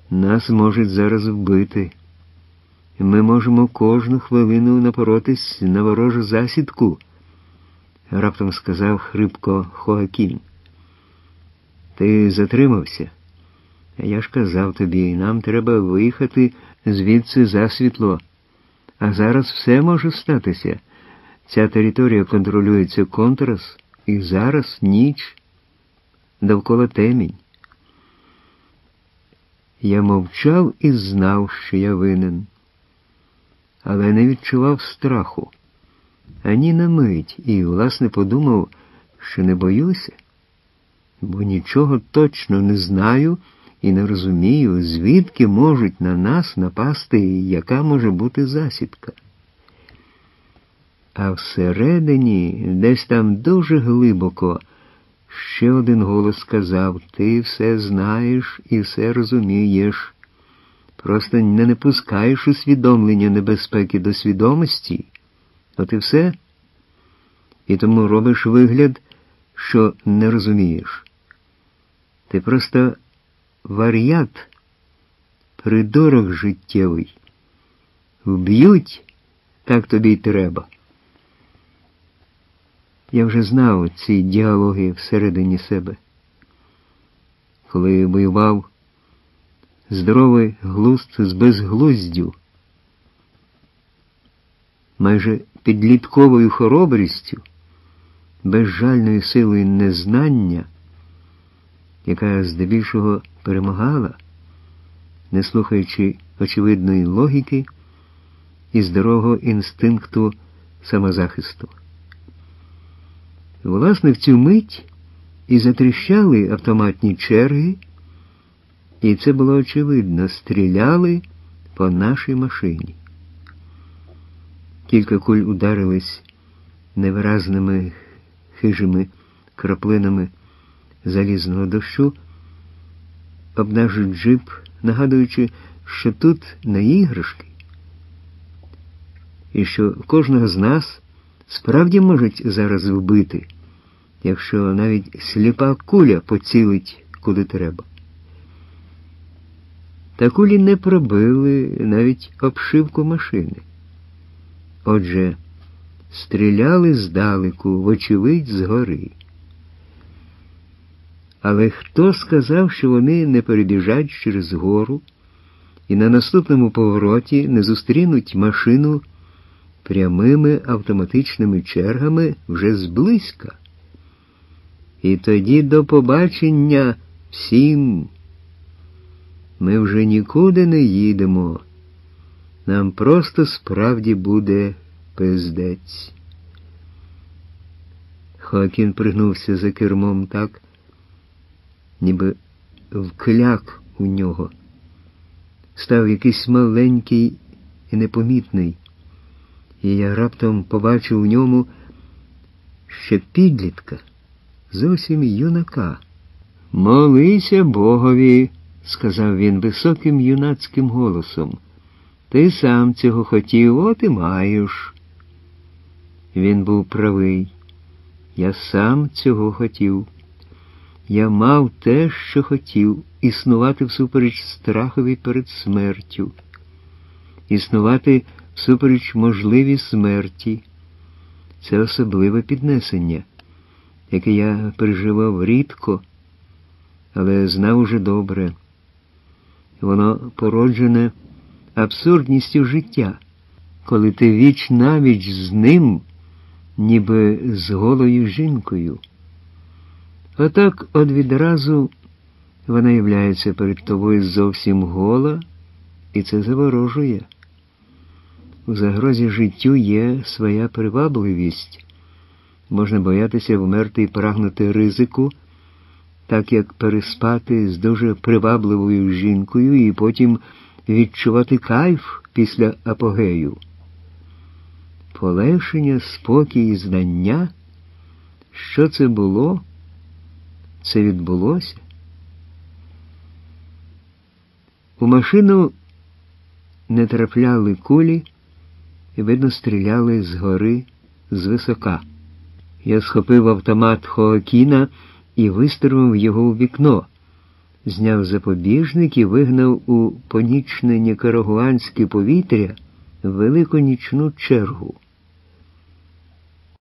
Нас можуть зараз вбити. Ми можемо кожну хвилину напоротись на ворожу засідку, раптом сказав хрипко Хоакін. Ти затримався? Я ж казав тобі, нам треба виїхати звідси засвітло. А зараз все може статися. Ця територія контролюється Контрас, і зараз ніч. Довкола темінь. Я мовчав і знав, що я винен. Але не відчував страху. Ані на мить. І, власне, подумав, що не боюся. Бо нічого точно не знаю і не розумію, звідки можуть на нас напасти і яка може бути засідка. А всередині, десь там дуже глибоко, ще один голос сказав: ти все знаєш і все розумієш. Просто не пускаєш усвідомлення небезпеки до свідомості. От і все. І тому робиш вигляд, що не розумієш. Ти просто вар'ят, придурок життєвий. Вб'ють, так тобі й треба. Я вже знав ці діалоги всередині себе. Коли воював, здоровий глузд з безглуздю, майже підлітковою хоробрістю, безжальною силою незнання, яка здебільшого перемагала, не слухаючи очевидної логіки і здорового інстинкту самозахисту. Власне, в цю мить і затріщали автоматні черги, і це було очевидно, стріляли по нашій машині. Кілька куль ударились невиразними хижими краплинами залізного дощу, об наш джип, нагадуючи, що тут не іграшки, і що кожного з нас справді можуть зараз вбити, якщо навіть сліпа куля поцілить куди треба. Та кулі не пробили навіть обшивку машини. Отже, стріляли здалеку, вочевидь, згори. Але хто сказав, що вони не перебіжать через гору і на наступному повороті не зустрінуть машину прямими автоматичними чергами вже зблизька? І тоді до побачення всім. Ми вже нікуди не їдемо. Нам просто справді буде пиздець. Хоакін пригнувся за кермом так, ніби вкляк у нього. Став якийсь маленький і непомітний, і я раптом побачив у ньому ще підлітка, зовсім юнака. «Молися Богові», – сказав він високим юнацьким голосом. «Ти сам цього хотів, от і маєш». Він був правий. Я сам цього хотів. Я мав те, що хотів, існувати всупереч страхові перед смертю. Існувати всупереч можливій смерті. Це особливе піднесення, яке я переживав рідко, але знав уже добре. Воно породжене абсурдністю життя, коли ти віч-навіч з ним, ніби з голою жінкою. Отак от відразу вона являється перед тобою зовсім гола, і це заворожує. У загрозі життю є своя привабливість. Можна боятися вмерти і прагнути ризику, так як переспати з дуже привабливою жінкою і потім відчувати кайф після апогею. Полегшення, спокій і знання, що це було, це відбулося. У машину не трапляли кулі і, видно, стріляли згори, звисока. Я схопив автомат Хоакіна і вистрелив його у вікно. зняв запобіжник і вигнав у понічне нікарагуанське повітря велику нічну чергу.